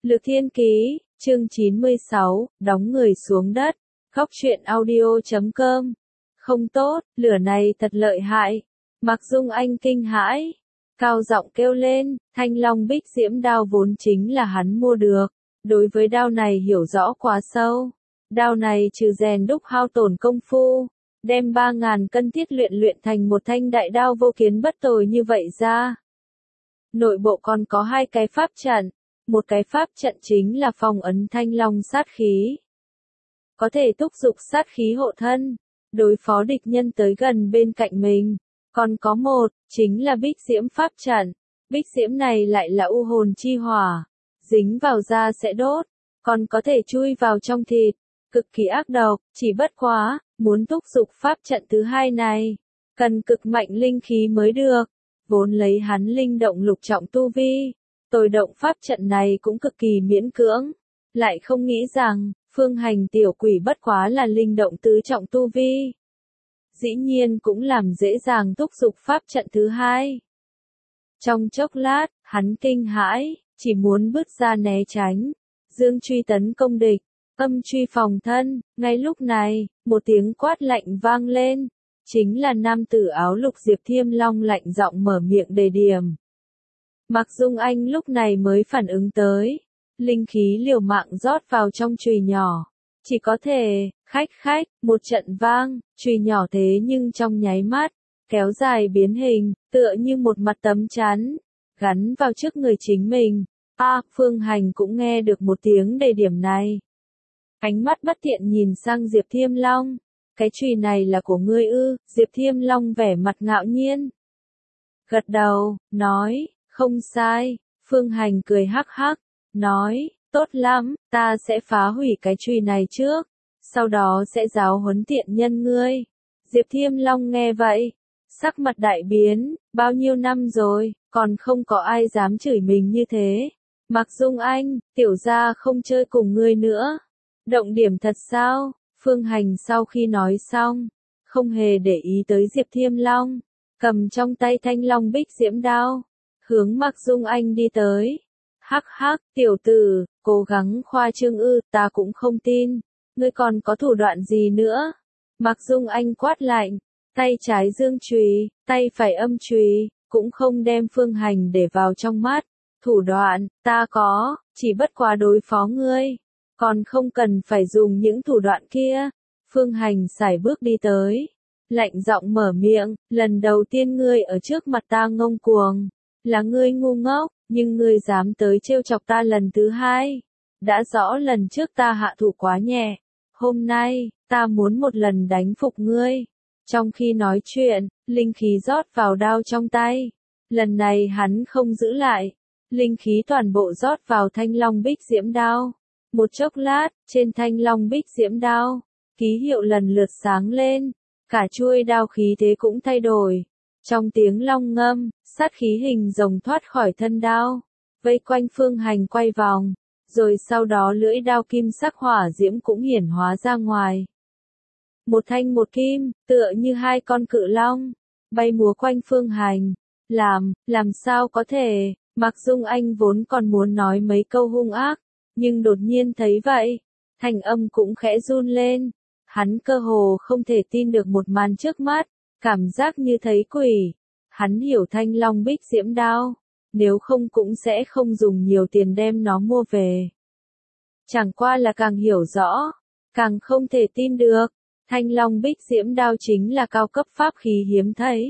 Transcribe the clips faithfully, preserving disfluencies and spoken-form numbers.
Lược Thiên Ký, chương chín mươi sáu, đóng người xuống đất. Góc truyện audio chấm com. Không tốt, lửa này thật lợi hại. Mạc Dung Anh kinh hãi, cao giọng kêu lên, Thanh Long Bích Diễm đao vốn chính là hắn mua được. Đối với đao này hiểu rõ quá sâu. Đao này trừ rèn đúc hao tổn công phu, đem ba ngàn cân thiết luyện luyện thành một thanh đại đao vô kiến bất tồi như vậy ra. Nội bộ còn có hai cái pháp trận. Một cái pháp trận chính là phong ấn Thanh Long sát khí. Có thể thúc giục sát khí hộ thân, đối phó địch nhân tới gần bên cạnh mình. Còn có một, chính là Bích Diễm pháp trận. Bích Diễm này lại là u hồn chi hỏa, dính vào da sẽ đốt, còn có thể chui vào trong thịt, cực kỳ ác độc. Chỉ bất quá, muốn thúc giục pháp trận thứ hai này, cần cực mạnh linh khí mới được. Vốn lấy hắn linh động lục trọng tu vi, tôi động pháp trận này cũng cực kỳ miễn cưỡng, lại không nghĩ rằng, phương hành tiểu quỷ bất quá là linh động tứ trọng tu vi. Dĩ nhiên cũng làm dễ dàng thúc giục pháp trận thứ hai. Trong chốc lát, hắn kinh hãi, chỉ muốn bước ra né tránh. Dương truy tấn công địch, âm truy phòng thân. Ngay lúc này, một tiếng quát lạnh vang lên. Chính là nam tử áo lục Diệp Thiêm Long lạnh giọng mở miệng đề điểm. Mạc Dung Anh lúc này mới phản ứng tới. Linh khí liều mạng rót vào trong chùy nhỏ. Chỉ có thể, khách khách, một trận vang, chùy nhỏ thế nhưng trong nháy mắt, kéo dài biến hình, tựa như một mặt tấm chắn, gắn vào trước người chính mình. A, à, Phương Hành cũng nghe được một tiếng đề điểm này. Ánh mắt bất thiện nhìn sang Diệp Thiêm Long. Cái chùy này là của ngươi ư? Diệp Thiêm Long vẻ mặt ngạo nhiên. Gật đầu, nói, không sai. Phương Hành cười hắc hắc, nói, tốt lắm, ta sẽ phá hủy cái chùy này trước, sau đó sẽ giáo huấn tiện nhân ngươi. Diệp Thiêm Long nghe vậy, sắc mặt đại biến, bao nhiêu năm rồi, còn không có ai dám chửi mình như thế. Mạc Dung Anh, tiểu gia không chơi cùng ngươi nữa. Động điểm thật sao? Phương Hành sau khi nói xong, không hề để ý tới Diệp Thiêm Long, cầm trong tay Thanh Long Bích Diễm đao, hướng Mạc Dung Anh đi tới. Hắc hắc, tiểu tử, cố gắng khoa trương ư, ta cũng không tin, ngươi còn có thủ đoạn gì nữa? Mạc Dung Anh quát lạnh, tay trái dương chùy, tay phải âm chùy, cũng không đem Phương Hành để vào trong mắt. Thủ đoạn, ta có, chỉ bất quá đối phó ngươi, còn không cần phải dùng những thủ đoạn kia. Phương Hành sải bước đi tới, lạnh giọng mở miệng, lần đầu tiên ngươi ở trước mặt ta ngông cuồng, là ngươi ngu ngốc, nhưng ngươi dám tới trêu chọc ta lần thứ hai. Đã rõ lần trước ta hạ thủ quá nhẹ, hôm nay, ta muốn một lần đánh phục ngươi. Trong khi nói chuyện, linh khí rót vào đao trong tay. Lần này hắn không giữ lại, linh khí toàn bộ rót vào Thanh Long Bích Diễm đao. Một chốc lát, trên Thanh Long Bích Diễm đao, ký hiệu lần lượt sáng lên, cả chuôi đao khí thế cũng thay đổi. Trong tiếng long ngâm, sát khí hình rồng thoát khỏi thân đao, vây quanh Phương Hành quay vòng, rồi sau đó lưỡi đao kim sắc hỏa diễm cũng hiển hóa ra ngoài. Một thanh một kim, tựa như hai con cự long, bay múa quanh Phương Hành. Làm, làm sao có thể? Mạc Dung Anh vốn còn muốn nói mấy câu hung ác, nhưng đột nhiên thấy vậy, thanh âm cũng khẽ run lên. Hắn cơ hồ không thể tin được một màn trước mắt, cảm giác như thấy quỷ. Hắn hiểu Thanh Long Bích Diễm đao, nếu không cũng sẽ không dùng nhiều tiền đem nó mua về. Chẳng qua là càng hiểu rõ, càng không thể tin được. Thanh Long Bích Diễm đao chính là cao cấp pháp khí hiếm thấy.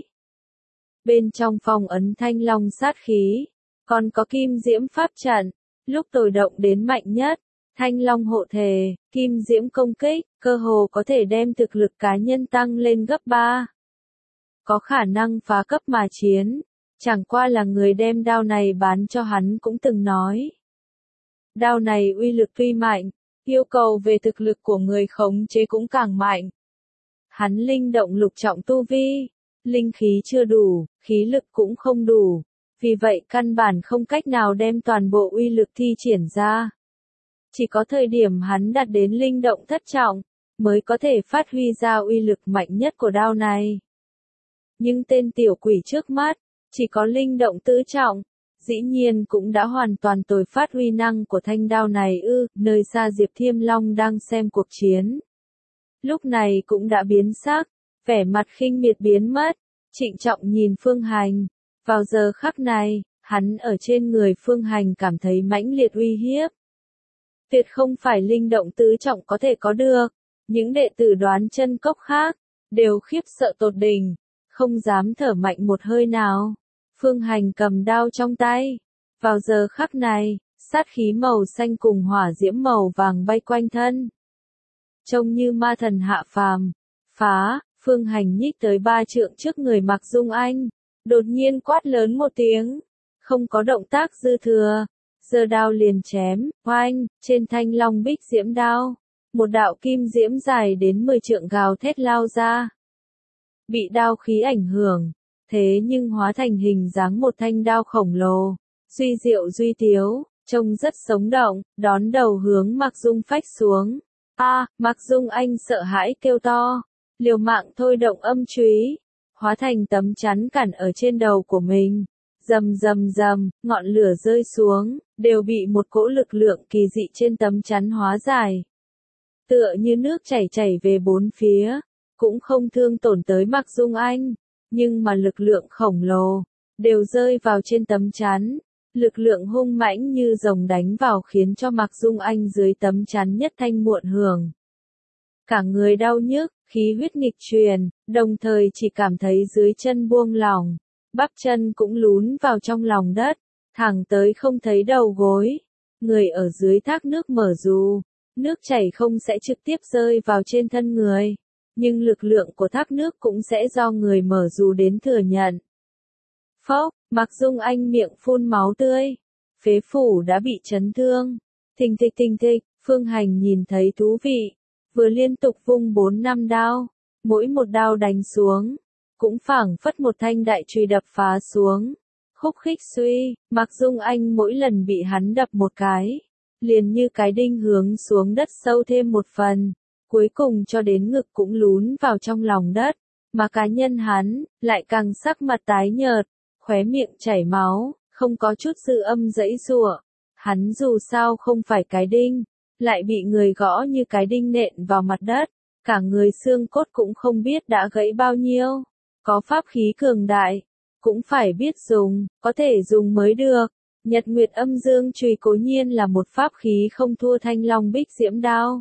Bên trong phong ấn Thanh Long sát khí, còn có Kim Diễm pháp trận, lúc tôi động đến mạnh nhất, Thanh Long hộ thể, Kim Diễm công kích, cơ hồ có thể đem thực lực cá nhân tăng lên gấp ba. Có khả năng phá cấp mà chiến, chẳng qua là người đem đao này bán cho hắn cũng từng nói. Đao này uy lực tuy mạnh, yêu cầu về thực lực của người khống chế cũng càng mạnh. Hắn linh động lục trọng tu vi, linh khí chưa đủ, khí lực cũng không đủ, vì vậy căn bản không cách nào đem toàn bộ uy lực thi triển ra. Chỉ có thời điểm hắn đạt đến linh động thất trọng, mới có thể phát huy ra uy lực mạnh nhất của đao này. Nhưng tên tiểu quỷ trước mắt, chỉ có linh động tứ trọng, dĩ nhiên cũng đã hoàn toàn tồi phát huy năng của thanh đao này ư, nơi xa Diệp Thiêm Long đang xem cuộc chiến. Lúc này cũng đã biến sắc, vẻ mặt khinh miệt biến mất, trịnh trọng nhìn Phương Hành. Vào giờ khắc này, hắn ở trên người Phương Hành cảm thấy mãnh liệt uy hiếp. Tuyệt không phải linh động tứ trọng có thể có được, những đệ tử Đoán Chân Cốc khác, đều khiếp sợ tột đỉnh, không dám thở mạnh một hơi nào. Phương Hành cầm đao trong tay, vào giờ khắc này, sát khí màu xanh cùng hỏa diễm màu vàng bay quanh thân. Trông như ma thần hạ phàm, phá, Phương Hành nhích tới ba trượng trước người Mạc Dung Anh, đột nhiên quát lớn một tiếng, không có động tác dư thừa, giơ đao liền chém, oanh, trên thanh long bích diễm đao, một đạo kim diễm dài đến mười trượng gào thét lao ra. Bị đao khí ảnh hưởng, thế nhưng hóa thành hình dáng một thanh đao khổng lồ, duy diệu duy tiếu, trông rất sống động, đón đầu hướng Mạc Dung phách xuống. A, à, Mạc Dung Anh sợ hãi kêu to, liều mạng thôi động âm chúy, hóa thành tấm chắn cản ở trên đầu của mình. Rầm rầm rầm, ngọn lửa rơi xuống, đều bị một cỗ lực lượng kỳ dị trên tấm chắn hóa giải. Tựa như nước chảy chảy về bốn phía, cũng không thương tổn tới Mạc Dung Anh, nhưng mà lực lượng khổng lồ, đều rơi vào trên tấm chắn. Lực lượng hung mãnh như rồng đánh vào khiến cho Mạc Dung Anh dưới tấm chắn nhất thanh muộn hưởng. Cả người đau nhức, khí huyết nghịch truyền, đồng thời chỉ cảm thấy dưới chân buông lỏng, bắp chân cũng lún vào trong lòng đất, thẳng tới không thấy đầu gối. Người ở dưới thác nước mở dù, nước chảy không sẽ trực tiếp rơi vào trên thân người, nhưng lực lượng của thác nước cũng sẽ do người mở dù đến thừa nhận. Phốc, Mạc Dung Anh miệng phun máu tươi, phế phủ đã bị chấn thương. Thình thịch thình thịch, Phương Hành nhìn thấy thú vị, vừa liên tục vung bốn năm đao, mỗi một đao đánh xuống, cũng phảng phất một thanh đại chùy đập phá xuống. Khúc khích suy, Mạc Dung Anh mỗi lần bị hắn đập một cái, liền như cái đinh hướng xuống đất sâu thêm một phần, cuối cùng cho đến ngực cũng lún vào trong lòng đất, mà cá nhân hắn, lại càng sắc mặt tái nhợt, khóe miệng chảy máu, không có chút dư âm dãy giụa. Hắn dù sao không phải cái đinh, lại bị người gõ như cái đinh nện vào mặt đất, cả người xương cốt cũng không biết đã gãy bao nhiêu. Có pháp khí cường đại, cũng phải biết dùng, có thể dùng mới được. Nhật Nguyệt Âm Dương Chùy cố nhiên là một pháp khí không thua thanh long bích diễm đao.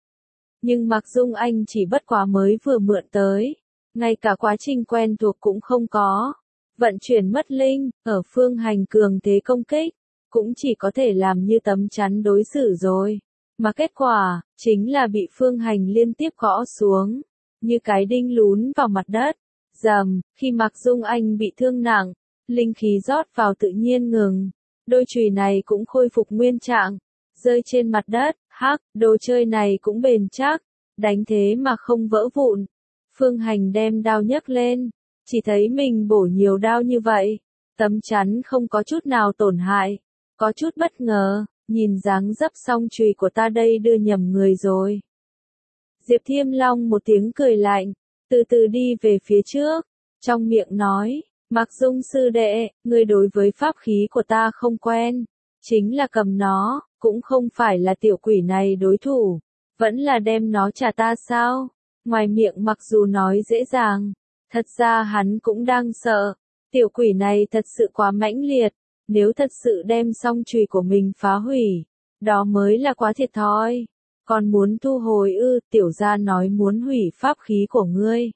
Nhưng Mạc Dung Anh chỉ bất quá mới vừa mượn tới, ngay cả quá trình quen thuộc cũng không có. Vận chuyển mất linh, ở Phương Hành cường thế công kích, cũng chỉ có thể làm như tấm chắn đối xử rồi. Mà kết quả, chính là bị Phương Hành liên tiếp gõ xuống, như cái đinh lún vào mặt đất. Dầm, khi Mạc Dung Anh bị thương nặng, linh khí rót vào tự nhiên ngừng. Đôi chùy này cũng khôi phục nguyên trạng, rơi trên mặt đất, hắc, đồ chơi này cũng bền chắc, đánh thế mà không vỡ vụn. Phương Hành đem đao nhấc lên, chỉ thấy mình bổ nhiều đao như vậy, tấm chắn không có chút nào tổn hại, có chút bất ngờ, nhìn dáng dấp song chùy của ta đây đưa nhầm người rồi. Diệp Thiêm Long một tiếng cười lạnh, từ từ đi về phía trước, trong miệng nói, Mạc Dung sư đệ, ngươi đối với pháp khí của ta không quen, chính là cầm nó, cũng không phải là tiểu quỷ này đối thủ, vẫn là đem nó trả ta sao? Ngoài miệng mặc dù nói dễ dàng, thật ra hắn cũng đang sợ, tiểu quỷ này thật sự quá mãnh liệt, nếu thật sự đem song chùy của mình phá hủy, đó mới là quá thiệt thòi. Còn muốn thu hồi ư? Tiểu gia nói muốn hủy pháp khí của ngươi,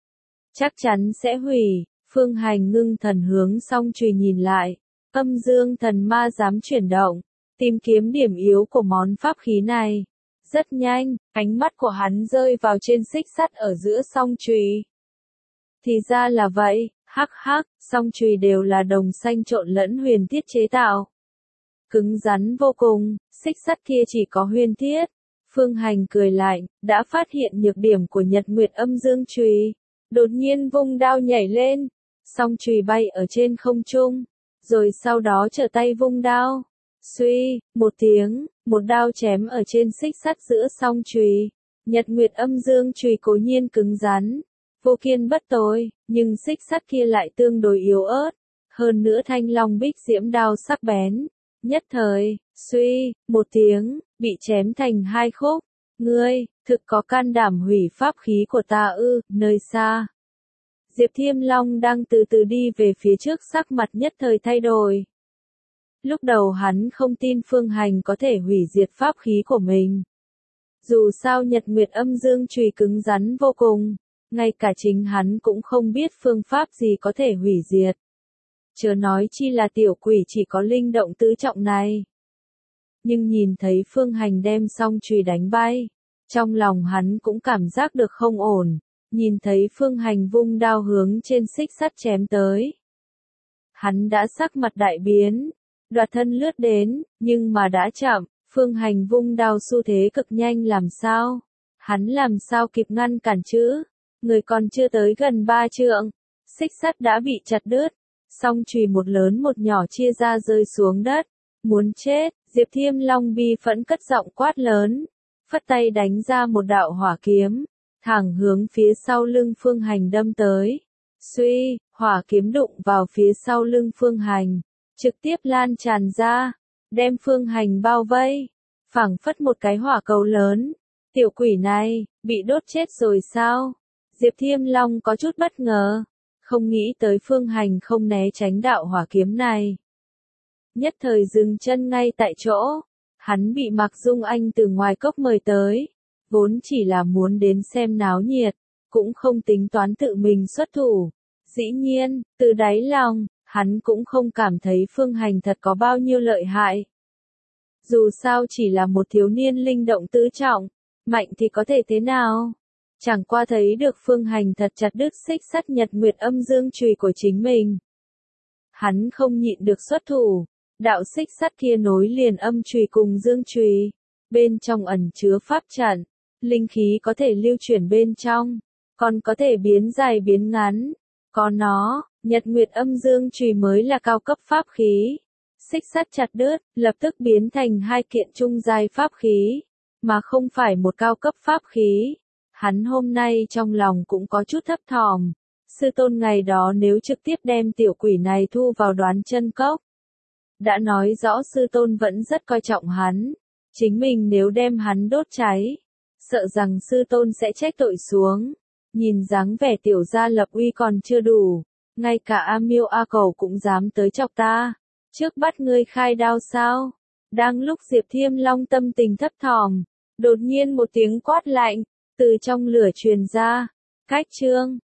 chắc chắn sẽ hủy. Phương Hành ngưng thần hướng song chùy nhìn lại, âm dương thần ma dám chuyển động, tìm kiếm điểm yếu của món pháp khí này. Rất nhanh, ánh mắt của hắn rơi vào trên xích sắt ở giữa song chùy. Thì ra là vậy, hắc hắc, song chùy đều là đồng xanh trộn lẫn huyền thiết chế tạo. Cứng rắn vô cùng, xích sắt kia chỉ có huyền thiết. Phương Hành cười lạnh, đã phát hiện nhược điểm của Nhật Nguyệt Âm Dương Chùy, đột nhiên vung đao nhảy lên, song chùy bay ở trên không trung, rồi sau đó trở tay vung đao. Suy, một tiếng, một đao chém ở trên xích sắt giữa song chùy. Nhật Nguyệt Âm Dương Chùy cố nhiên cứng rắn, vô kiên bất tồi, nhưng xích sắt kia lại tương đối yếu ớt, hơn nữa thanh long bích diễm đao sắc bén, nhất thời, suy, một tiếng, bị chém thành hai khúc. Ngươi, thực có can đảm hủy pháp khí của ta ư? Nơi xa, Diệp Thiêm Long đang từ từ đi về phía trước, sắc mặt nhất thời thay đổi. Lúc đầu hắn không tin Phương Hành có thể hủy diệt pháp khí của mình. Dù sao Nhật Nguyệt Âm Dương chùy cứng rắn vô cùng, ngay cả chính hắn cũng không biết phương pháp gì có thể hủy diệt. Chớ nói chi là tiểu quỷ chỉ có linh động tứ trọng này. Nhưng nhìn thấy Phương Hành đem song chùy đánh bay, trong lòng hắn cũng cảm giác được không ổn, nhìn thấy Phương Hành vung đao hướng trên xích sắt chém tới. Hắn đã sắc mặt đại biến, đoạt thân lướt đến, nhưng mà đã chậm, Phương Hành vung đao xu thế cực nhanh làm sao? Hắn làm sao kịp ngăn cản chứ? Người còn chưa tới gần ba trượng, xích sắt đã bị chặt đứt, song chùy một lớn một nhỏ chia ra rơi xuống đất. Muốn chết, Diệp Thiêm Long bi phẫn cất giọng quát lớn, phất tay đánh ra một đạo hỏa kiếm, thẳng hướng phía sau lưng Phương Hành đâm tới. Suy, hỏa kiếm đụng vào phía sau lưng Phương Hành, trực tiếp lan tràn ra, đem Phương Hành bao vây, phảng phất một cái hỏa cầu lớn. Tiểu quỷ này, bị đốt chết rồi sao? Diệp Thiêm Long có chút bất ngờ, không nghĩ tới Phương Hành không né tránh đạo hỏa kiếm này. Nhất thời dừng chân ngay tại chỗ, hắn bị Mạc Dung Anh từ ngoài cốc mời tới, vốn chỉ là muốn đến xem náo nhiệt, cũng không tính toán tự mình xuất thủ. Dĩ nhiên, từ đáy lòng, hắn cũng không cảm thấy Phương Hành thật có bao nhiêu lợi hại. Dù sao chỉ là một thiếu niên linh động tứ trọng, mạnh thì có thể thế nào? Chẳng qua thấy được Phương Hành thật chặt đứt xích sắt Nhật Nguyệt Âm Dương chùy của chính mình. Hắn không nhịn được xuất thủ, đạo xích sắt kia nối liền âm chùy cùng dương chùy, bên trong ẩn chứa pháp trận, linh khí có thể lưu chuyển bên trong, còn có thể biến dài biến ngắn. Có nó, Nhật Nguyệt Âm Dương chùy mới là cao cấp pháp khí. Xích sắt chặt đứt, lập tức biến thành hai kiện trung giai pháp khí, mà không phải một cao cấp pháp khí. Hắn hôm nay trong lòng cũng có chút thấp thỏm, sư tôn ngày đó nếu trực tiếp đem tiểu quỷ này thu vào Đoán Chân Cốc, đã nói rõ sư tôn vẫn rất coi trọng hắn, chính mình nếu đem hắn đốt cháy, sợ rằng sư tôn sẽ trách tội xuống. Nhìn dáng vẻ tiểu gia lập uy còn chưa đủ, ngay cả A Miêu A Cầu cũng dám tới chọc ta, trước bắt ngươi khai đao sao? Đang lúc Diệp Thiêm Long tâm tình thấp thỏm, đột nhiên một tiếng quát lạnh từ trong lửa truyền ra, cách chương